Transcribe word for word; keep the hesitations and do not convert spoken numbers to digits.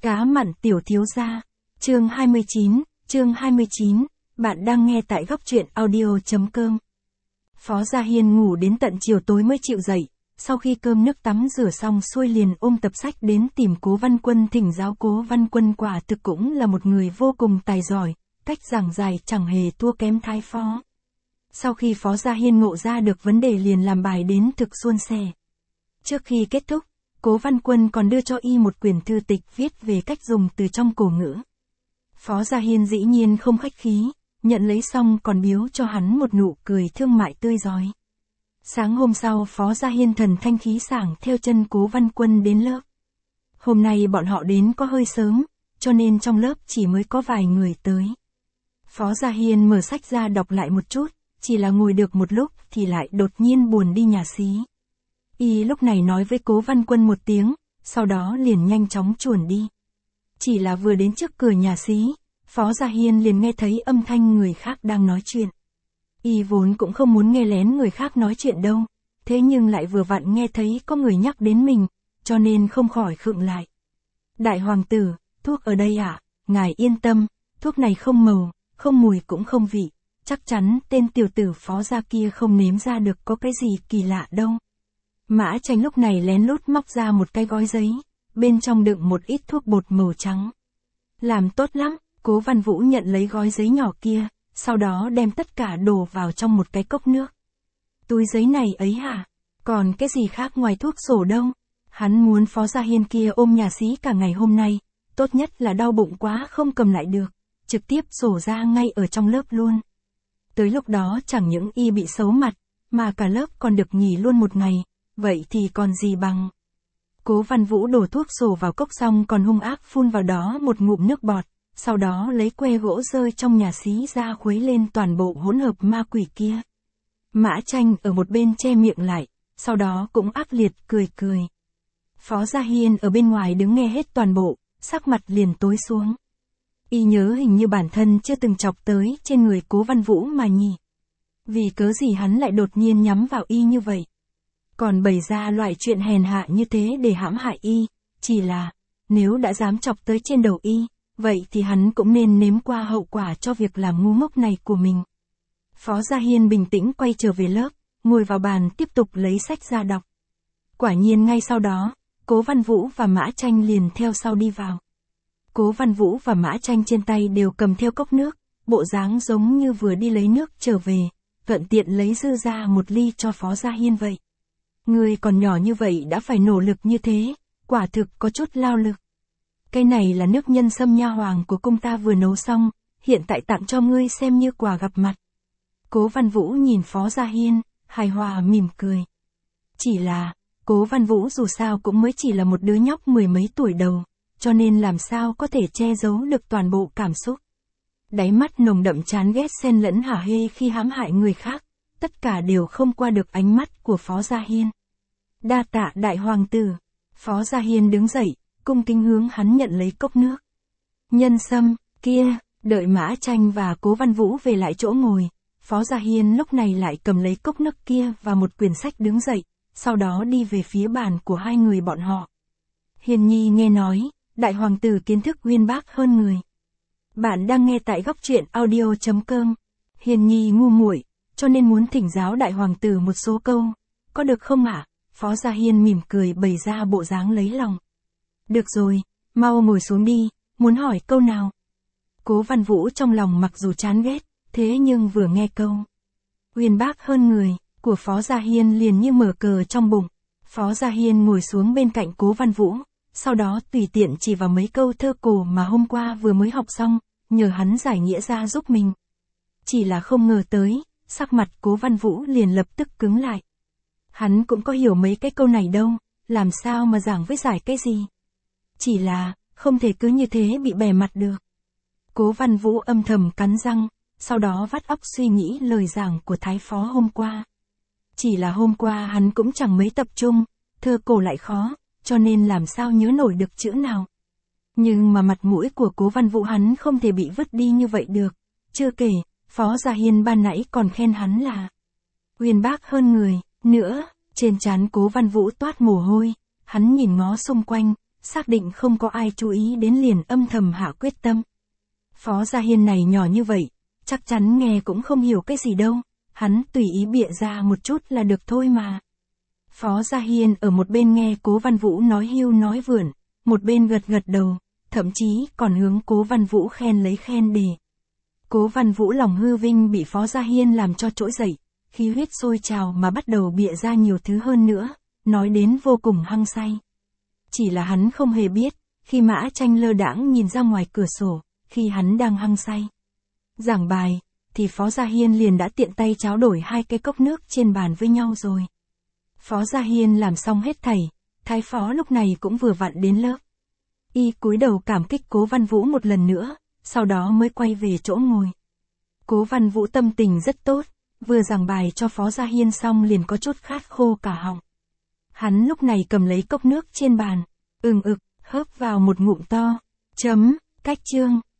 Cá mặn tiểu thiếu gia, chương hai mươi chín, chương hai mươi chín, bạn đang nghe tại góc truyện audio chấm com. Phó Gia Hiên ngủ đến tận chiều tối mới chịu dậy, sau khi cơm nước tắm rửa xong xuôi liền ôm tập sách đến tìm Cố Văn Quân thỉnh giáo. Cố Văn Quân quả thực cũng là một người vô cùng tài giỏi, cách giảng giải chẳng hề thua kém Thái Phó. Sau khi Phó Gia Hiên ngộ ra được vấn đề liền làm bài đến thực suôn sẻ. Trước khi kết thúc, Cố Văn Quân còn đưa cho y một quyển thư tịch viết về cách dùng từ trong cổ ngữ. Phó Gia Hiên dĩ nhiên không khách khí, nhận lấy xong còn biếu cho hắn một nụ cười thương mại tươi rói. Sáng hôm sau Phó Gia Hiên thần thanh khí sảng theo chân Cố Văn Quân đến lớp. Hôm nay bọn họ đến có hơi sớm, cho nên trong lớp chỉ mới có vài người tới. Phó Gia Hiên mở sách ra đọc lại một chút, chỉ là ngồi được một lúc thì lại đột nhiên buồn đi nhà xí. Y lúc này nói với Cố Văn Quân một tiếng, sau đó liền nhanh chóng chuồn đi. Chỉ là vừa đến trước cửa nhà xí, Phó Gia Hiên liền nghe thấy âm thanh người khác đang nói chuyện. Y vốn cũng không muốn nghe lén người khác nói chuyện đâu, thế nhưng lại vừa vặn nghe thấy có người nhắc đến mình, cho nên không khỏi khựng lại. Đại hoàng tử, thuốc ở đây ạ, à? Ngài yên tâm, thuốc này không màu, không mùi cũng không vị, chắc chắn tên tiểu tử Phó Gia kia không nếm ra được có cái gì kỳ lạ đâu. Mã Tranh lúc này lén lút móc ra một cái gói giấy, bên trong đựng một ít thuốc bột màu trắng. Làm tốt lắm, Cố Văn Vũ nhận lấy gói giấy nhỏ kia, sau đó đem tất cả đổ vào trong một cái cốc nước. Túi giấy này ấy hả? Còn cái gì khác ngoài thuốc sổ đâu? Hắn muốn Phó Gia Hiên kia ôm nhà xí cả ngày hôm nay, tốt nhất là đau bụng quá không cầm lại được, trực tiếp sổ ra ngay ở trong lớp luôn. Tới lúc đó chẳng những y bị xấu mặt, mà cả lớp còn được nghỉ luôn một ngày. Vậy thì còn gì bằng. Cố Văn Vũ đổ thuốc sổ vào cốc xong còn hung ác phun vào đó một ngụm nước bọt, sau đó lấy que gỗ rơi trong nhà xí ra khuấy lên toàn bộ hỗn hợp ma quỷ kia. Mã Tranh ở một bên che miệng lại, sau đó cũng ác liệt cười cười. Phó Gia Hiên ở bên ngoài đứng nghe hết toàn bộ, sắc mặt liền tối xuống. Y nhớ hình như bản thân chưa từng chọc tới trên người Cố Văn Vũ mà nhỉ. Vì cớ gì hắn lại đột nhiên nhắm vào y như vậy. Còn bày ra loại chuyện hèn hạ như thế để hãm hại y, chỉ là, nếu đã dám chọc tới trên đầu y, vậy thì hắn cũng nên nếm qua hậu quả cho việc làm ngu ngốc này của mình. Phó Gia Hiên bình tĩnh quay trở về lớp, ngồi vào bàn tiếp tục lấy sách ra đọc. Quả nhiên ngay sau đó, Cố Văn Vũ và Mã Tranh liền theo sau đi vào. Cố Văn Vũ và Mã Tranh trên tay đều cầm theo cốc nước, bộ dáng giống như vừa đi lấy nước trở về, thuận tiện lấy dư ra một ly cho Phó Gia Hiên vậy. Người còn nhỏ như vậy đã phải nỗ lực như thế, quả thực có chút lao lực. Cái này là nước nhân sâm nha hoàng của cung ta vừa nấu xong, hiện tại tặng cho ngươi xem như quà gặp mặt. Cố Văn Vũ nhìn Phó Gia Hiên, hài hòa mỉm cười. Chỉ là, Cố Văn Vũ dù sao cũng mới chỉ là một đứa nhóc mười mấy tuổi đầu, cho nên làm sao có thể che giấu được toàn bộ cảm xúc. Đáy mắt nồng đậm chán ghét xen lẫn hả hê khi hãm hại người khác. Tất cả đều không qua được ánh mắt của Phó Gia Hiên. Đa tạ đại hoàng tử. Phó Gia Hiên đứng dậy, cung kính hướng hắn nhận lấy cốc nước. Nhân sâm, kia, đợi Mã Tranh và Cố Văn Vũ về lại chỗ ngồi, Phó Gia Hiên lúc này lại cầm lấy cốc nước kia và một quyển sách đứng dậy, sau đó đi về phía bàn của hai người bọn họ. Hiền Nhi nghe nói, đại hoàng tử kiến thức uyên bác hơn người. Bạn đang nghe tại góc truyện audio chấm com. Hiền Nhi ngu muội, cho nên muốn thỉnh giáo đại hoàng tử một số câu, có được không ạ? À? Phó Gia Hiên mỉm cười bày ra bộ dáng lấy lòng. Được rồi, mau ngồi xuống đi, muốn hỏi câu nào? Cố Văn Vũ trong lòng mặc dù chán ghét, thế nhưng vừa nghe câu uyên bác hơn người của Phó Gia Hiên liền như mở cờ trong bụng. Phó Gia Hiên ngồi xuống bên cạnh Cố Văn Vũ, sau đó tùy tiện chỉ vào mấy câu thơ cổ mà hôm qua vừa mới học xong, nhờ hắn giải nghĩa ra giúp mình. Chỉ là không ngờ tới, sắc mặt Cố Văn Vũ liền lập tức cứng lại. Hắn cũng có hiểu mấy cái câu này đâu, làm sao mà giảng với giải cái gì. Chỉ là, không thể cứ như thế bị bè mặt được. Cố Văn Vũ âm thầm cắn răng, sau đó vắt óc suy nghĩ lời giảng của Thái Phó hôm qua. Chỉ là hôm qua hắn cũng chẳng mấy tập trung, thơ cổ lại khó, cho nên làm sao nhớ nổi được chữ nào. Nhưng mà mặt mũi của Cố Văn Vũ hắn không thể bị vứt đi như vậy được. Chưa kể, Phó Gia Hiên ban nãy còn khen hắn là uyên bác hơn người. Nữa, trên trán Cố Văn Vũ toát mồ hôi, hắn nhìn ngó xung quanh, xác định không có ai chú ý đến liền âm thầm hạ quyết tâm. Phó Gia Hiên này nhỏ như vậy, chắc chắn nghe cũng không hiểu cái gì đâu, hắn tùy ý bịa ra một chút là được thôi mà. Phó Gia Hiên ở một bên nghe Cố Văn Vũ nói hưu nói vượn, một bên gật gật đầu, thậm chí còn hướng Cố Văn Vũ khen lấy khen đề. Cố Văn Vũ lòng hư vinh bị Phó Gia Hiên làm cho trỗi dậy, khí huyết sôi trào mà bắt đầu bịa ra nhiều thứ hơn nữa, nói đến vô cùng hăng say. Chỉ là hắn không hề biết, khi Mã Tranh lơ đãng nhìn ra ngoài cửa sổ, khi hắn đang hăng say giảng bài, thì Phó Gia Hiên liền đã tiện tay tráo đổi hai cái cốc nước trên bàn với nhau rồi. Phó Gia Hiên làm xong hết thảy, Thái Phó lúc này cũng vừa vặn đến lớp. Y cúi đầu cảm kích Cố Văn Vũ một lần nữa, sau đó mới quay về chỗ ngồi. Cố Văn Vũ tâm tình rất tốt, vừa giảng bài cho Phó Gia Hiên xong liền có chút khát khô cả họng. Hắn lúc này cầm lấy cốc nước trên bàn, ừng ực, hớp vào một ngụm to. Chấm, cách chương.